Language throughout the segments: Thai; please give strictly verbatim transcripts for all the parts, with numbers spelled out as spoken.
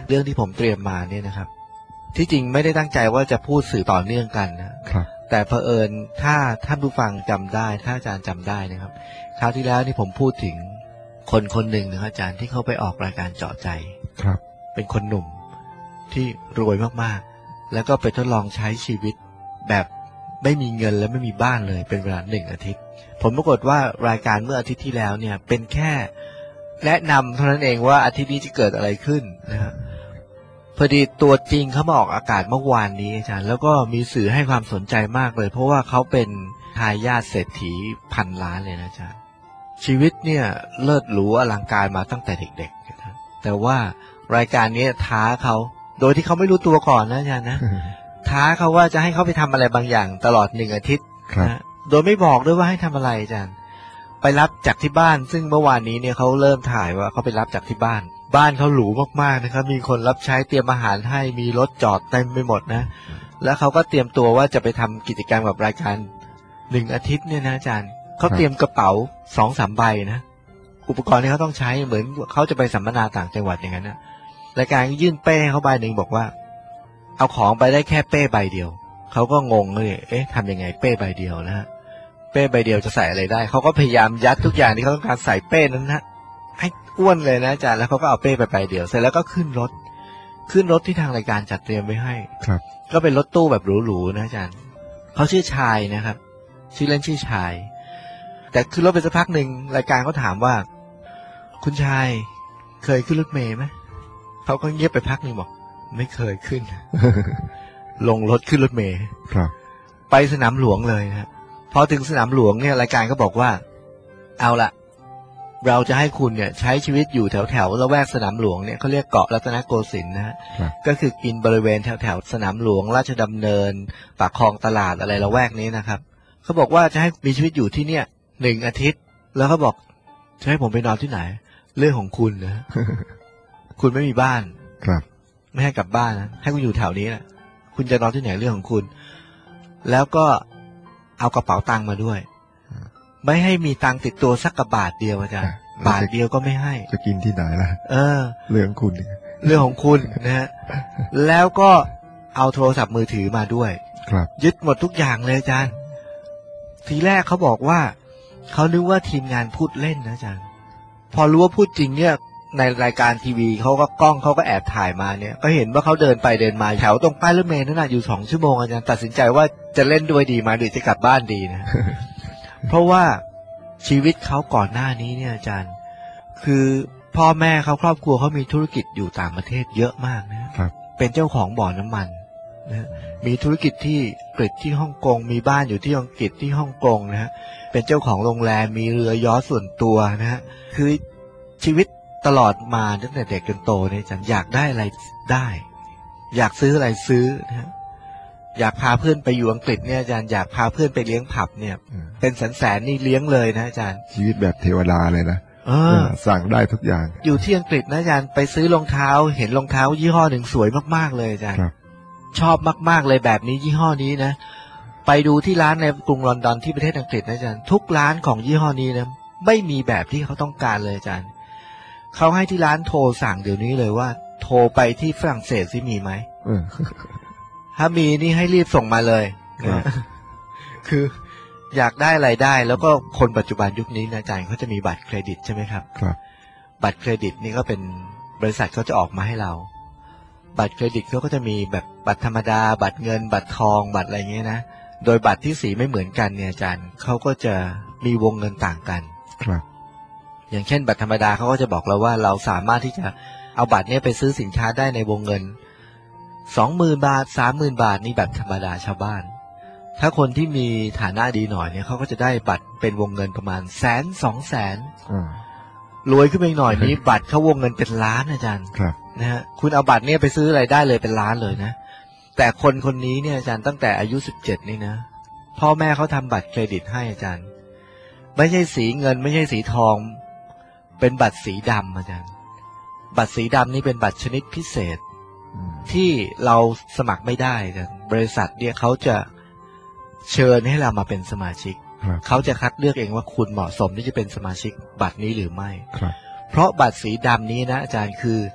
เรื่องที่ผมเตรียมมาเนี่ยนะครับที่จริงไม่ได้ตั้งใจว่าจะพูดสื่อต่อเนื่องกันนะครับแต่เผอิญถ้าท่านผู้ฟังจำได้ถ้าอาจารย์จำได้นะครับคราวที่แล้วนี่ผมพูดถึงคนคนหนึ่งนะครับอาจารย์ที่เขาไปออกรายการเจาะใจครับเป็นคนหนุ่มที่รวยมากๆแล้วก็ไปทดลองใช้ชีวิตแบบไม่มีเงินและไม่มีบ้านเลยเป็นเวลาหนึ่งอาทิตย์ผลปรากฏว่ารายการเมื่ออาทิตย์ที่แล้วเนี่ยเป็นแค่แนะนำเท่านั้นเองว่าอาทิตย์นี้จะเกิดอะไรขึ้นนะครับพอดีตัวจริงเขามาออกอากาศเมื่อวานนี้อาจารย์แล้วก็มีสื่อให้ความสนใจมากเลยเพราะว่าเขาเป็นทายาทเศรษฐีพันล้านเลยนะอาจารย์ชีวิตเนี่ยเลิศหรูอลังการมาตั้งแต่เด็กๆนะแต่ว่ารายการนี้ท้าเขาโดยที่เขาไม่รู้ตัวก่อนนะอาจารย์นะ ท้าเขาว่าจะให้เขาไปทำอะไรบางอย่างตลอดหนึ่งอาทิตย์นะโดยไม่บอกด้วยว่าให้ทำอะไรอาจารย์ไปรับจากที่บ้านซึ่งเมื่อวานนี้เนี่ยเขาเริ่มถ่ายว่าเขาไปรับจากที่บ้านบ้านเขาหรูมากๆนะครับมีคนรับใช้เตรียมอาหารให้มีรถจอดเต็มไปหมดนะแล้วเขาก็เตรียมตัวว่าจะไปทำกิจกรรมกับรายการหนึ่งอาทิตย์เนี่ยนะอาจารย์เขาเตรียมกระเป๋าสองสามใบนะอุปกรณ์ที่เขาต้องใช้เหมือนเขาจะไปสัมมนาต่างจังหวัดอย่างนั้นนะรายการยื่นเป้เขาใบหนึ่งบอกว่าเอาของไปได้แค่เป้ใบเดียวเขาก็งงเลยเอ๊ะทำยังไงเป้ใบเดียวนะฮะเป้ใบเดียวจะใส่อะไรได้เขาก็พยายามยัดทุกอย่างที่เขาต้องการใส่เป้นั้นนะให้อ้วนเลยนะอาจารย์แล้วเขาก็เอาเป้ไปใบเดียวเสร็จแล้วก็ขึ้นรถขึ้นรถที่ทางรายการจัดเตรียมไว้ให้ครับก็เป็นรถตู้แบบหรูๆนะอาจารย์เขาชื่อชายนะครับชื่อเล่นชื่อชายแต่ขึ้นรถไปสักพักหนึ่งรายการเขาถามว่าคุณชายเคยขึ้นรถเมล์ไหมเขาก็เงียบไปพักหนึ่งบอกไม่เคยขึ้น ลงรถขึ้นรถเมล์ครับไปสนามหลวงเลยนะพอถึงสนามหลวงเนี่ยรายการก็บอกว่าเอาละเราจะให้คุณเนี่ยใช้ชีวิตอยู่แถวแถวละแวกสนามหลวงเนี่ยเขาเรียกเกาะรัตนโกสินทร์นะฮะก็คือกินบริเวณแถวแถวสนามหลวงราชดำเนินปากคลองตลาดอะไรละแวกนี้นะครับเขาบอกว่าจะให้มีชีวิตอยู่ที่เนี่ยหนึ่งอาทิตย์แล้วเขาบอกจะให้ผมไปนอนที่ไหนเรื่องของคุณนะ คุณไม่มีบ้านครับไม่ให้กลับบ้านนะให้คุณอยู่แถวนี้แหละคุณจะนอนที่ไหนเรื่องของคุณแล้วก็เอากระเป๋าตังค์มาด้วยไม่ให้มีตังค์ติดตัวสักกระบาทเดียวอาจารย์บาทเดียวก็ไม่ให้จะกินที่ไหนล่ะเออเรื่องคุณเรื่องของคุณนะฮะแล้วก็เอาโทรศัพท์มือถือมาด้วยครับยึดหมดทุกอย่างเลยอาจารย์ทีแรกเขาบอกว่าเขานึกว่าทีมงานพูดเล่นนะอาจารย์พอรู้ว่าพูดจริงเนี่ยในรายการทีวีเขาก็กล้องเขาก็แอบถ่ายมาเนี่ยก็เห็นว่าเขาเดินไปเดินมาแถวตรงป้ายรถเมล์นั่นน่ะอยู่สองชั่วโมงอาจารย์ตัดสินใจว่าจะเล่นด้วยดีไหมหรือจะกลับบ้านดีนะ เพราะว่าชีวิตเขาก่อนหน้านี้เนี่ยอาจารย์คือพ่อแม่เขาครอบครัวเขามีธุรกิจอยู่ต่างประเทศเยอะมากนะครับเป็นเจ้าของบ่อน้ำมันนะมีธุรกิจที่อังกฤษที่ฮ่องกงมีบ้านอยู่ที่อังกฤษที่ฮ่องกงนะฮะเป็นเจ้าของโรงแรมมีเรือยอชต์ส่วนตัวนะฮะคือชีวิตตลอดมาตั้งแต่เด็กจนโตเนี่ยอาจารย์อยากได้อะไรได้อยากซื้ออะไรซื้อนะฮะอยากพาเพื่อนไปอยู่อังกฤษเนี่ยอาจารย์อยากพาเพื่อนไปเลี้ยงผับเนี่ยเป็นแสนๆนี่เลี้ยงเลยนะอาจารย์ชีวิตแบบเทวดาเลยนะเออสั่งได้ทุกอย่างอยู่ที่อังกฤษนะอาจารย์ไปซื้อรองเท้าเห็นรองเท้ายี่ห้อหนึ่งสวยมากๆเลยอาจารย์ชอบมากๆเลยแบบนี้ยี่ห้อนี้นะไปดูที่ร้านในกรุงลอนดอนที่ประเทศอังกฤษนะอาจารย์ทุกร้านของยี่ห้อนี้นะไม่มีแบบที่เขาต้องการเลยอาจารย์เขาให้ที่ร้านโทรสั่งเดี๋ยวนี้เลยว่าโทรไปที่ฝรั่งเศสซิมีไหมถ้ามีนี่ให้รีบส่งมาเลยนะคืออยากได้อะไรได้แล้วก็คนปัจจุบันยุคนี้นะอาจารย์เขาจะมีบัตรเครดิตใช่ไหมครับครับบัตรเครดิตนี่ก็เป็นบริษัทเขาจะออกมาให้เราบัตรเครดิตเขาก็จะมีแบบบัตรธรรมดาบัตรเงินบัตรทองบัตรอะไรเงี้ยนะโดยบัตรที่สีไม่เหมือนกันเนี่ยอาจารย์เขาก็จะมีวงเงินต่างกันครับอย่างเช่นบัตรธรรมดาเขาก็จะบอกเราว่าเราสามารถที่จะเอาบัตรนี้ไปซื้อสินค้าได้ในวงเงิน สองหมื่น บาท สามหมื่น บาทนี่แบบธรรมดาชาวบ้านถ้าคนที่มีฐานะดีหน่อยเนี่ยเขาก็จะได้บัตรเป็นวงเงินประมาณแสนสองแสนรวยขึ้นไปหน่อยนี้บัตรเขาวงเงินเป็นล้านอาจารย์นะฮะคุณเอาบัตรเนี่ยไปซื้ออะไรได้เลยเป็นล้านเลยนะแต่คนคนนี้เนี่ยอาจารย์ตั้งแต่อายุสิบเจ็ดนี่นะพ่อแม่เขาทำบัตรเครดิตให้อาจารย์ไม่ใช่สีเงินไม่ใช่สีทองเป็นบัตรสีดำอาจารย์บัตรสีดำนี่เป็นบัตรชนิดพิเศษที่เราสมัครไม่ได้แต่บริษัทเนี่ยเขาจะเชิญให้เรามาเป็นสมาชิกเขาจะคัดเลือกเองว่าคุณเหมาะสมที่จะเป็นสมาชิกบัตรนี้หรือไม่เพราะบัตรสีดำนี้นะอาจารย์คือ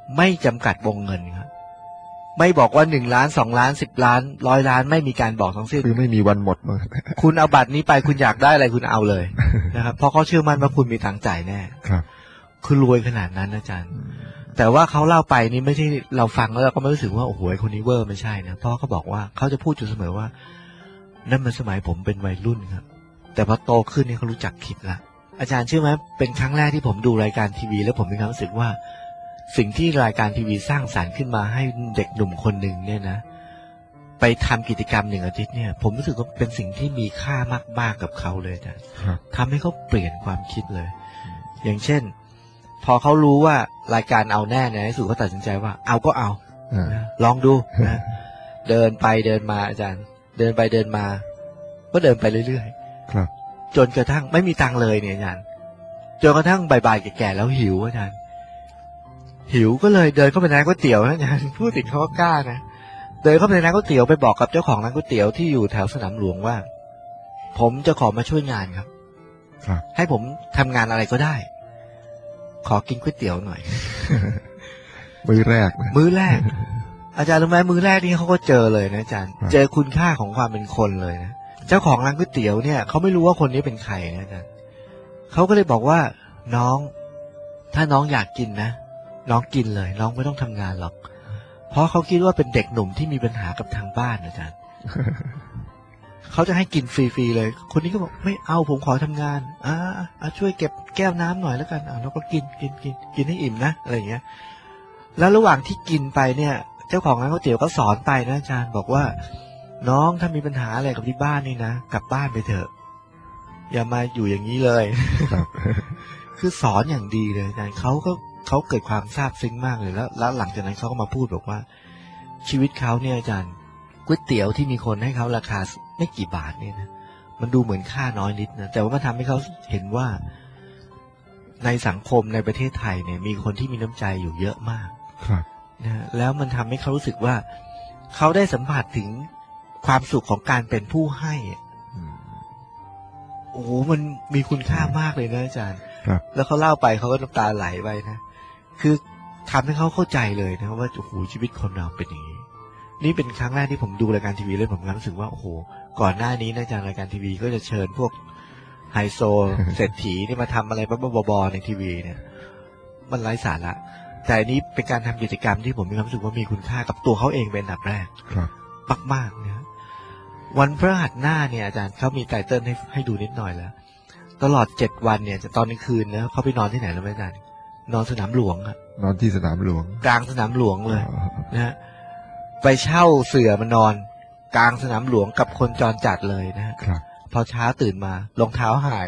ไม่จำกัดวงเงินครับไม่บอกว่าหนึ่งล้านสองล้านสิบล้านร้อยล้านไม่มีการบอกทั้งสิ้นคือไม่มีวันหมดมั้งคุณเอาบัตรนี้ไปคุณอยากได้อะไรคุณเอาเลยนะครับเพราะเขาเชื่อมั่นว่าคุณมีทางจ่ายแน่ครับคือรวยขนาดนั้นอาจารย์แต่ว่าเขาเล่าไปนี่ไม่ใช่เราฟังแล้วเราก็ไม่รู้สึกว่าโอ้โหคนนี้เวอร์ไม่ใช่นะเพราะเขาบอกว่าเขาจะพูดอยู่เสมอว่านั่นมันสมัยผมเป็นวัยรุ่นครับแต่พอโตขึ้นนี่เขารู้จักคิดละอาจารย์เชื่อไหมเป็นครั้งแรกที่ผมดูรายการทีวีแล้วผมมีความรู้สึกว่าสิ่งที่รายการทีวีสร้างสรรค์ขึ้นมาให้เด็กหนุ่มคนหนึ่งเนี่ยนะไปทำกิจกรรมหนึ่งอาทิตย์เนี่ยผมรู้สึกว่าเป็นสิ่งที่มีค่ามากๆกับเขาเลยนะทำให้เขาเปลี่ยนความคิดเลยอย่างเช่นพอเขารู้ว่ารายการเอาแน่ในที่สุดเขาตัดสินใจว่าเอาก็เอานะลองดูนะเดินไปเดินมาอาจารย์เดินไปเดินมาก็เดินไปเรื่อยๆครับจนกระทั่งไม่มีตังค์เลยเนี่ยอาจารย์จนกระทั่งบ่ายๆแก่ๆแล้วหิวอาจารย์หิวก็เลยเดินเข้าไปในร้านก๋วยเตี๋ยวนะอาจารย์พูดถึงเขาก็กล้านะเดินเข้าไปในร้านก๋วยเตี๋ยวไปบอกกับเจ้าของร้านก๋วยเตี๋ยวที่อยู่แถวสนามหลวงว่าผมจะขอมาช่วยงานครับครับให้ผมทำงานอะไรก็ได้ขอกินก๋วยเตี๋ยวหน่อยมื้อแรกนะมื้อแรก อาจารย์รู้ไหมมื้อแรกนี่เขาก็เจอเลยนะอาจารย์เจอคุณค่าของความเป็นคนเลยนะเจ้าของร้านก๋วยเตี๋ยวเนี่ยเขาไม่รู้ว่าคนนี้เป็นใครนะอาจารย์เขาก็เลยบอกว่าน้องถ้าน้องอยากกินนะน้องกินเลยน้องไม่ต้องทำงานหรอกเพราะเขาคิดว่าเป็นเด็กหนุ่มที่มีปัญหากับทางบ้านอาจารย์ เขาจะให้กินฟรีๆเลยคนนี้ก็บอกไม่เอาผมขอทำงานอ่าช่วยเก็บแก้วน้ำหน่อยแล้วกันอ่าแล้วก็กินกินกินกินให้อิ่มนะอะไรอย่างเงี้ยแล้วระหว่างที่กินไปเนี่ยเจ้าของร้านก๋วยเตี๋ยวก็สอนไปนะอาจารย์บอกว่าน้องถ้ามีปัญหาอะไรกับที่บ้านนี่นะกลับบ้านไปเถอะอย่ามาอยู่อย่างนี้เลย คือสอนอย่างดีเลยอาจารย์เขาก็เขาเกิดความซาบซึ้งมากเลยแล้วแล้วหลังจากนั้นเขาก็มาพูดบอกว่าชีวิตเขาเนี่ยอาจารย์ก๋วยเตี๋ยวที่มีคนให้เขาราคาไม่กี่บาทเนี่ยนะมันดูเหมือนค่าน้อยนิดนะแต่ว่ามันทำให้เขาเห็นว่าในสังคมในประเทศไทยเนี่ยมีคนที่มีน้ำใจอยู่เยอะมากครับนะแล้วมันทำให้เขารู้สึกว่าเขาได้สัมผัสถึงความสุขของการเป็นผู้ให้โอ้โหมันมีคุณค่ามากเลยนะอาจารย์แล้วเขาเล่าไปเขาก็น้ำตาไหลไปนะคือทำให้เขาเข้าใจเลยนะว่าโอ้โหชีวิตคนเราเป็นอย่างนี้นี่เป็นครั้งแรกที่ผมดูรายการทีวีเลยผมรู้สึกว่าโอ้โหก่อนหน้านี้นะอาจารย์รายการทีวีก็จะเชิญพวกไฮโซเศรษฐีนี่มาทำอะไรบ้าๆบอๆในทีวีเนี่ยมันไร้สาระแต่อันนี้เป็นการทำกิจกรรมที่ผมมีความรู้สึกว่ามีคุณค่ากับตัวเขาเองเป็นอันดับแรกมากๆนะวันพฤหัสหน้าเนี่ยอาจารย์เขามีไตเติ้ลให้ให้ดูนิดหน่อยแล้วตลอดเจ็ดวันเนี่ยจะตอนกลางคืนนะเขาไปนอนที่ไหนแล้วไม่อาจารย์นอนสนามหลวงอะนอนที่สนามหลวงกลางสนามหลวงเลยนะฮะไปเช่าเสื่อมานอนกลางสนามหลวงกับคนจรจัดเลยนะฮะพอเช้าตื่นมารองเท้าหาย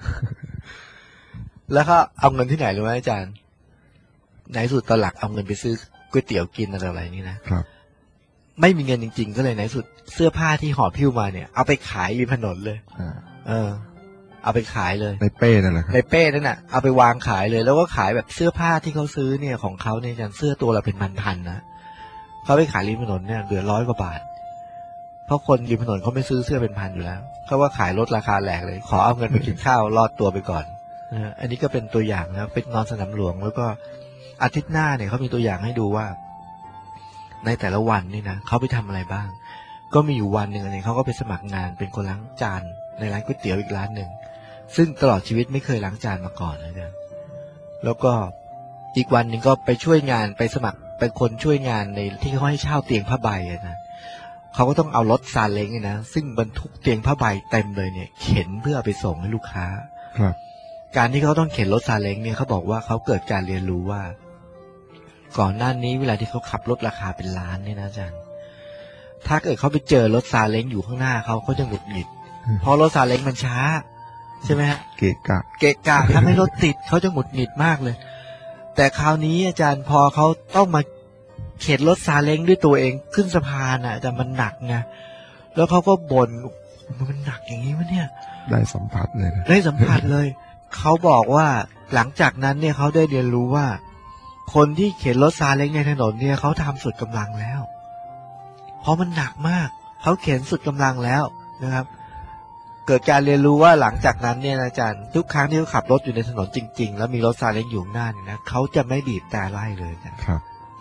แล้วก็เอาเงินที่ไหนรู้ไหมอาจารย์ในสุดตอนหลักเอาเงินไปซื้อก๋วยเตี๋ยวกินอะไรๆนี่นะครับไม่มีเงินจริงๆก็เลยในสุดเสื้อผ้าที่ห่อพิ้วมาเนี่ยเอาไปขายริมถนนเลยเออเอาไปขายเลยในเป้นั่นแหละในเป้นั่นน่ะเอาไปวางขายเลยแล้วก็ขายแบบเสื้อผ้าที่เขาซื้อเนี่ยของเขาเนี่ยอย่างเสื้อตัวละเป็นพันๆนะเขาไปขายริมถนนเนี่ยเหลือร้อยกว่าบาทเพราะคนริมถนนเขาไม่ซื้อเสื้อเป็นพันอยู่แล้วเขาว่าขายลดราคาแหลกเลยขอเอาเงินไปกินข้าวรอดตัวไปก่อนนะอันนี้ก็เป็นตัวอย่างนะเป็นนอนสนามหลวงแล้วก็อาทิตย์หน้าเนี่ยเขามีตัวอย่างให้ดูว่าในแต่ละวันนี่นะเขาไปทำอะไรบ้างก็มีอยู่วันหนึ่งเนี่ยเขาก็ไปสมัครงานเป็นคนล้างจานในร้านก๋วยเตี๋ยวอีกร้านหนึ่งซึ่งตลอดชีวิตไม่เคยล้างจานมาก่อนเลยนะแล้วก็อีกวันหนึ่งก็ไปช่วยงานไปสมัครเป็นคนช่วยงานในที่เขาให้เช่าเตียงผ้าใบนะเขาก็ต้องเอารถซาเล้งเนี่ยนะซึ่งบรรทุกเตียงผ้าใบเต็มเลยเนี่ยเข็นเพื่อไปส่งให้ลูกค้าครับการที่เขาต้องเข็นรถซาเล้งเนี่ยเขาบอกว่าเขาเกิดการเรียนรู้ว่าก่อนหน้านี้เวลาที่เขาขับรถราคาเป็นล้านเนี่ยนะอาจารย์ถ้าเกิดเขาไปเจอรถซาเล้งอยู่ข้างหน้าเขาเขาจะหงุดหงิดเพราะรถซาเล้งมันช้าใช่ไหมฮะเกะกะเกะกะทำให้รถติดเขาจะหงุดหงิดมากเลยแต่คราวนี้อาจารย์พอเขาต้องมาเข็นรถซาเล้งด้วยตัวเองขึ้นสะพานอ่ะแต่มันหนักไงแล้วเขาก็บ่นมันหนักอย่างนี้วะเนี่ยได้สัมผัสเลยนะได้สัมผัสเลยเขาบอกว่าหลังจากนั้นเนี่ยเขาได้เรียนรู้ว่าคนที่เข็นรถซาเล้งในถนนเนี่ยเขาทำสุดกำลังแล้วเพราะมันหนักมากเขาเข็นสุดกำลังแล้วนะครับเกิดการเรียนรู้ว่าหลังจากนั้นเนี่ยอาจารย์ทุกครั้งที่เขาขับรถอยู่ในถนนจริงๆแล้วมีรถซาเล้งอยู่หน้าเนี่ยนะเขาจะไม่บีบแต่ไล่เลยนะครับ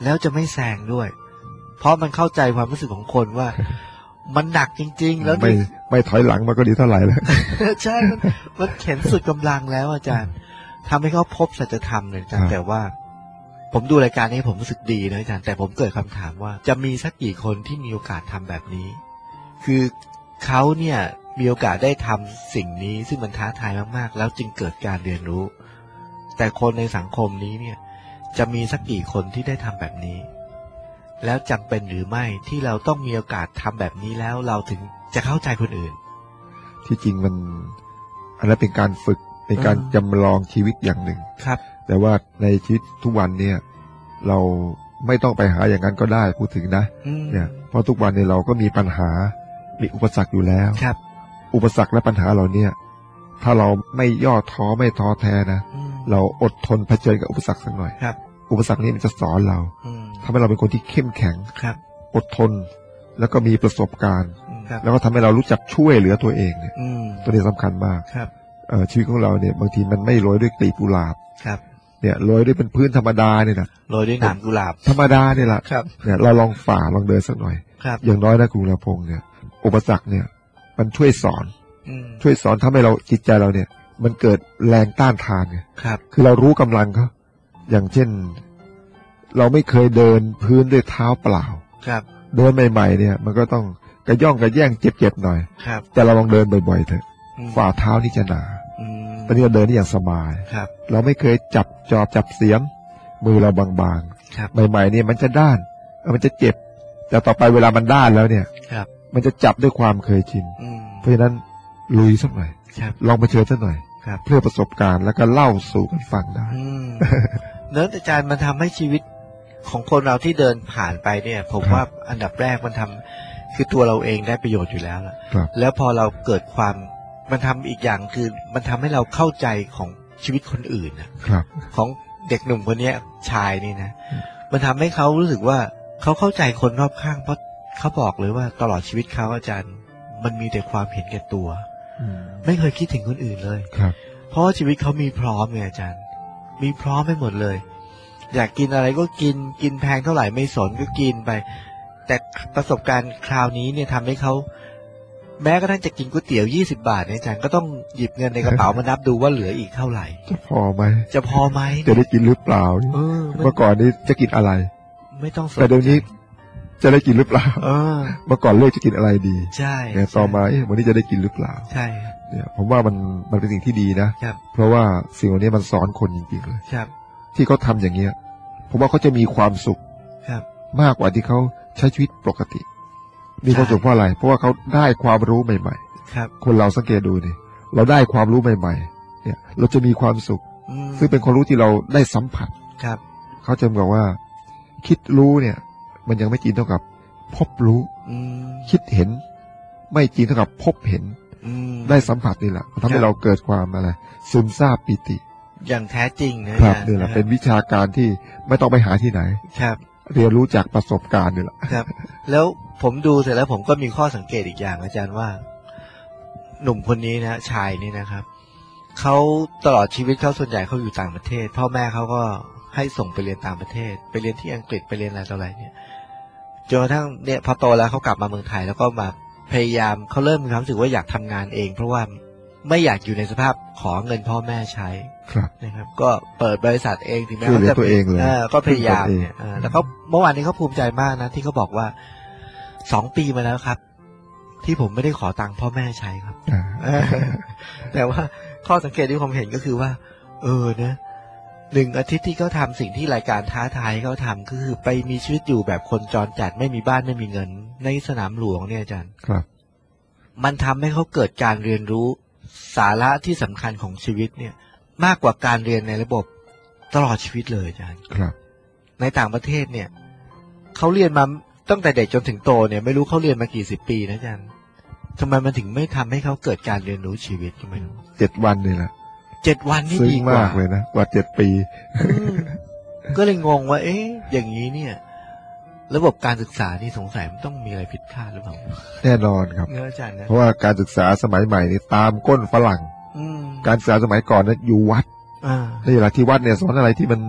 แล้วจะไม่แซงด้วย เพราะมันเข้าใจความรู้สึกของคนว่า มันหนักจริงๆแล้วไม่ไม่ถอยหลังมาก็ดีเท่าไหร่แล้วใช่มันมันเข็นสุดกำลังแล้วอาจารย์ทำให้เขาพบสัจธรรมเลยอาจารย์แต่ว่า ผมดูรายการนี้ผมรู้สึกดีนะอาจารย์แต่ผมเกิดคำถามว่าจะมีสักกี่คนที่มีโอกาสทำแบบนี้คือเขาเนี่ยมีโอกาสได้ทำสิ่งนี้ซึ่งมันท้าทายมากๆแล้วจึงเกิดการเรียนรู้แต่คนในสังคมนี้เนี่ยจะมีสักกี่คนที่ได้ทำแบบนี้แล้วจำเป็นหรือไม่ที่เราต้องมีโอกาสทำแบบนี้แล้วเราถึงจะเข้าใจคนอื่นที่จริงมันอันนั้นเป็นการฝึกเป็นการจำลองชีวิตอย่างหนึ่งครับแต่ว่าในชีวิตทุกวันเนี่ยเราไม่ต้องไปหาอย่างนั้นก็ได้พูดถึงนะเนี่ยเพราะทุกวันเนี่ยเราก็มีปัญหามีอุปสรรคอยู่แล้วครับอุปสรรคและปัญหาเราเนี่ยถ้าเราไม่ย่อท้อไม่ท้อแท้นะเราอดทนเผชิญกับอุปสรรคสักหน่อยครับอุปสรรคนี้มันจะสอนเราทำให้เราเป็นคนที่เข้มแข็งครับอดทนแล้วก็มีประสบการณ์แล้วก็ทำให้เรารู้จักช่วยเหลือตัวเองเนี่ยตัวนี้สำคัญมากชีวิตของเราเนี่ยบางทีมันไม่โรยด้วยกลีบกุหลาบเนี่ยโรยด้วยเป็นพื้นธรรมดาเนี่ยนะโรยด้วยหนามกุหลาบธรรมดาเนี่ยแหละเนี่ยเราลองฝ่าลองเดินสักหน่อยอย่างน้อยนะคุณลำพงษ์เนี่ยอุปสรรคเนี่ยมันช่วยสอนช่วยสอนทำให้เราจิตใจเราเนี่ยมันเกิดแรงต้านทานไงคือเรารู้กำลังเขาอย่างเช่นเราไม่เคยเดินพื้นด้วยเท้าเปล่าเดินใหม่ๆเนี่ยมันก็ต้องกระย่องกระแย่งเจ็บๆหน่อยแต่เราลองเดินบ่อยๆเถอะฝ่าเท้านี่จะหนาตอนนี้เราเดินได้อย่างสบายเราไม่เคยจับจอบจับเสียมมือเราบางๆใหม่ๆเนี่ยมันจะด้านมันจะเจ็บแต่ต่อไปเวลามันด้านแล้วเนี่ยมันจะจับด้วยความเคยชินเพราะฉะนั้นลุยสักหน่อยลองมาเชิญสักหน่อยเพื่อประสบการณ์แล้วก็เล่าสู่กันฟังได้เนื้ออาจารย์มันทำให้ชีวิตของคนเราที่เดินผ่านไปเนี่ยผมว่าอันดับแรกมันทำคือตัวเราเองได้ประโยชน์อยู่แล้วล่ะแล้วพอเราเกิดความมันทำอีกอย่างคือมันทำให้เราเข้าใจของชีวิตคนอื่นนะครับของเด็กหนุ่มคนนี้ชายนี่นะมันทำให้เขารู้สึกว่าเขาเข้าใจคนรอบข้างเพราะเขาบอกเลยว่าตลอดชีวิตเขาอาจารย์มันมีแต่ความเห็นแก่ตัวไม่เคยคิดถึงคนอื่นเลยครับเพราะชีวิตเขามีพร้อมไงอาจารย์มีพร้อมไปหมดเลยอยากกินอะไรก็กินกินแพงเท่าไหร่ไม่สนก็กินไปแต่ประสบการณ์คราวนี้เนี่ยทำให้เขาแม้กระทั่งจะกินก๋วยเตี๋ยวยี่สิบบาทเนี่ยอาจารย์ก็ต้องหยิบเงินในกระเป๋ามานับดูว่าเหลืออีกเท่าไหร่จะพอไหมจะพอไหมจะได้กินหรือเปล่าเมื่อก่อนนี้จะกินอะไรไม่ต้องสนแต่เดี๋ยวนี้จะได้กินหรือเปล่าเมื่อก่อนเลือกจะกินอะไรดีใช่แต่ต่อมาวันนี้จะได้กินหรือเปล่าใช่เนี่ยผมว่ามันมันเป็นสิ่งที่ดีนะเพราะว่าสิ่งเหล่านี้มันสอนคนจริงๆเลยที่เขาทำอย่างเงี้ยผมว่าเขาจะมีความสุขมากกว่าที่เขาใช้ชีวิตปกติมีความสุขเพราะอะไรเพราะว่าเขาได้ความรู้ใหม่ๆคนเราสังเกตดูนี่เราได้ความรู้ใหม่ๆเนี่ยเราจะมีความสุขซึ่งเป็นความรู้ที่เราได้สัมผัสเขาจะบอกว่าคิดรู้เนี่ยมันยังไม่จริงเท่ากับพบรู้คิดเห็นไม่จริงเท่ากับพบเห็นได้สัมผัสนี่แหละทำให้เราเกิดความอะไรซึมซาบปิติอย่างแท้จริงนะครับนี่แหละเป็นวิชาการที่ไม่ต้องไปหาที่ไหนครับเรียนรู้จากประสบการณ์นี่แหละครับแล้วผมดูเสร็จแล้วผมก็มีข้อสังเกตอีกอย่างอาจารย์ว่าหนุ่มคนนี้นะชายนี่นะครับเขาตลอดชีวิตเขาส่วนใหญ่เขาอยู่ต่างประเทศพ่อแม่เขาก็ให้ส่งไปเรียนต่างประเทศไปเรียนที่อังกฤษไปเรียนอะไรต่ออะไรเนี่ยจนกระทั่งเนี่ยพอโตแล้วเขากลับมาเมืองไทยแล้วก็มาพยายามเขาเริ่มมีความรู้สึกว่าอยากทำงานเองเพราะว่าไม่อยากอยู่ในสภาพขอเงินพ่อแม่ใช้นะครับก็เปิดบริษัทเองถึงแม้เขาจะตัวเองเลยก็พยายามเนี่ยแล้วเขาเมื่อวานนี้เขาภูมิใจมากนะที่เขาบอกว่าสองปีมาแล้วครับที่ผมไม่ได้ขอตังค์พ่อแม่ใช้ครับแต่ว่าข้อสังเกตที่ผมเห็นก็คือว่าเออนะหนึ่งอาทิตย์ที่เขาทำสิ่งที่รายการท้าทายเขาทำก็คือไปมีชีวิตอยู่แบบคนจรจัดไม่มีบ้านไม่มีเงินในสนามหลวงเนี่ยอาจารย์ครับมันทำให้เขาเกิดการเรียนรู้สาระที่สำคัญของชีวิตเนี่ยมากกว่าการเรียนในระบบตลอดชีวิตเลยอาจารย์ครับในต่างประเทศเนี่ยเขาเรียนมาตั้งแต่เด็กจนถึงโตเนี่ยไม่รู้เขาเรียนมากี่สิบปีนะอาจารย์ทำไมมันถึงไม่ทำให้เขาเกิดการเรียนรู้ชีวิตก็ไม่รู้เจ็ดวันนี่แหละเจ็ดวันนี่ดีกว่ามากเลยนะกว่าเจ็ดปีก็เลยงงว่าเอ๊ะอย่างนี้เนี่ยระบบการศึกษานี่สงสัยมันต้องมีอะไรผิดพลาดหรือเปล่าแน่นอนครับเพราะว่าการศึกษาสมัยใหม่นี่ตามก้นฝรั่งการศึกษาสมัยก่อนนั้นอยู่วัดนี่แหละที่วัดเนี่ยสอนอะไรที่มัน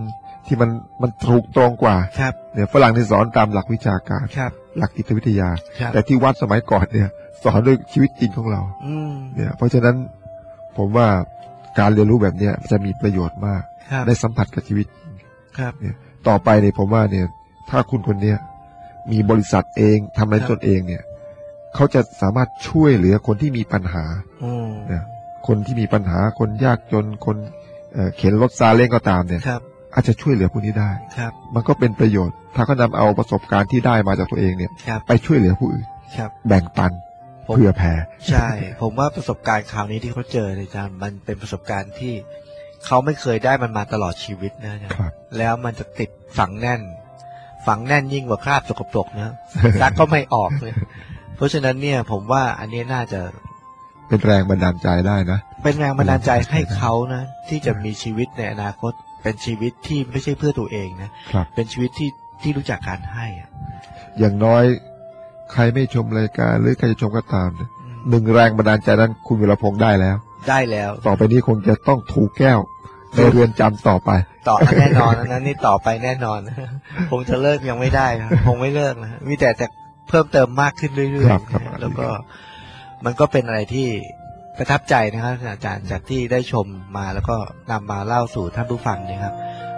ที่มันมันถูกตรงกว่าครับเนี่ยฝรั่งที่สอนตามหลักวิชาการครับหลักจิตวิทยาครับแต่ที่วัดสมัยก่อนเนี่ยสอนด้วยชีวิตจริงของเราอืมเนี่ยเพราะฉะนั้นผมว่าการเรียนรู้แบบเนี้ยจะมีประโยชน์มากครับได้สัมผัสกับชีวิตครับเนี่ยต่อไปเนี่ยผมว่าเนี่ยถ้าคุณคนเนี้ยมีบริษัทเองทำอะไรตนเองเนี่ยเขาจะสามารถช่วยเหลือคนที่มีปัญหาอืมเนี่ยคนที่มีปัญหาคนยากจนคนเอ่อเข็นรถซาเล้งก็ตามเนี่ยครับอาจจะช่วยเหลือพวกนี้ได้ครับมันก็เป็นประโยชน์ ถ้าเขานำเอาประสบการณ์ที่ได้มาจากตัวเองเนี่ยครับไปช่วยเหลือผู้อื่นครับแบ่งปันผมเพื่อแผ่ใช่ ผมว่าประสบการณ์คราวนี้ที่เขาเจอเนี่ยอาจารย์มันเป็นประสบการณ์ที่เขาไม่เคยได้มันมาตลอดชีวิตนะอาจารย์ครับแล้วมันจะติดฝังแน่น ฝังแน่นยิ่งกว่าคราบสกปรกนะซักก็ไม่ออกเลย เพราะฉะนั้นเนี่ยผมว่าอันนี้น่าจะเป็นแรงบันดาลใจได้นะเป็นแรงบันดาลใจให้เขานะ ที่จะมีชีวิตในอนาคต เป็นชีวิตที่ไม่ใช่เพื่อตัวเองนะครับ เป็นชีวิตที่ที่รู้จักการให้อะอย่างน้อยใครไม่ชมรายการหรือใครจะชมก็ตามเนี่ยอืมหนึ่งแรงบันดาลใจนั้นคุณวีรพงษ์ได้แล้วได้แล้วต่อไปนี้คงจะต้องถูกแก้วในเรือนจำต่อไปต่อแน่นอนอันนั้นนี่ต่อไปแน่นอน คงจะเลิกยังไม่ได้นะคงไม่เลิกนะมีแต่จะเพิ่มเติมมากขึ้นเรื่อยครับครับๆแล้วก็มันก็เป็นอะไรที่ประทับใจนะครับอาจารย์จากที่ได้ชมมาแล้วก็นำมาเล่าสู่ท่านผู้ฟังนะครับ